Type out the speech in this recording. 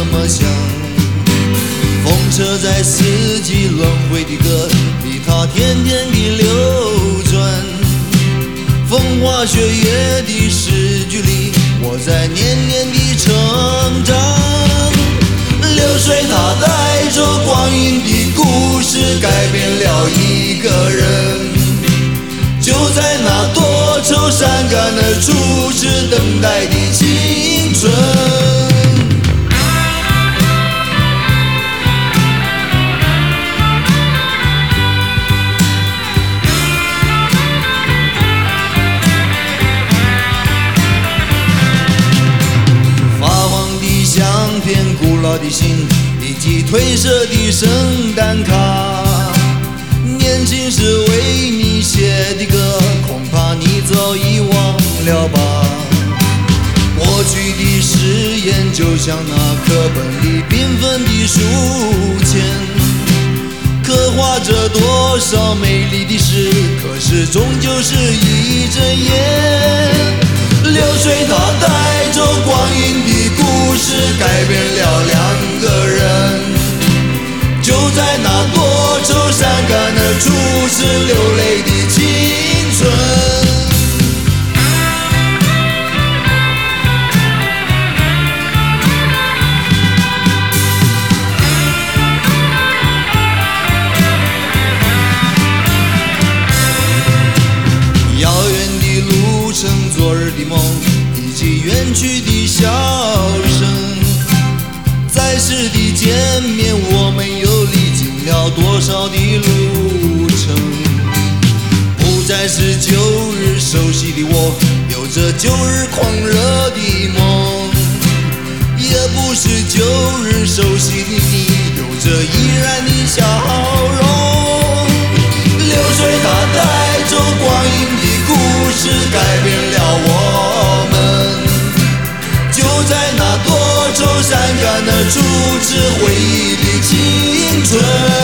么想？风车在四季轮回的歌里，它天天地流转。风花雪月的诗句里，我在年年地成长。流水它带着光阴的故事，改变了一个人。就在那多愁善感的初次等待的青春。发黄的相片，古老的信，以及褪色的圣诞卡。年轻时为你写的歌，恐怕你早已忘了吧。过去的誓言就像那课本里缤纷的书签，刻画着多少美丽的事，可是终究是一阵烟。流水它带着光阴的故事，改变了两个人。就在那多愁善感的初次流泪的青春。遥远的路程，昨日的梦，以及远去的笑声。在世的见面，我们又历经了多少的路程？不再是旧日熟悉的我，有着旧日狂热的梦，也不是旧日熟悉的你，有着依然的笑容。流水它带着光阴的故事，改变了我们。就在那多愁善感的初次回忆的青春。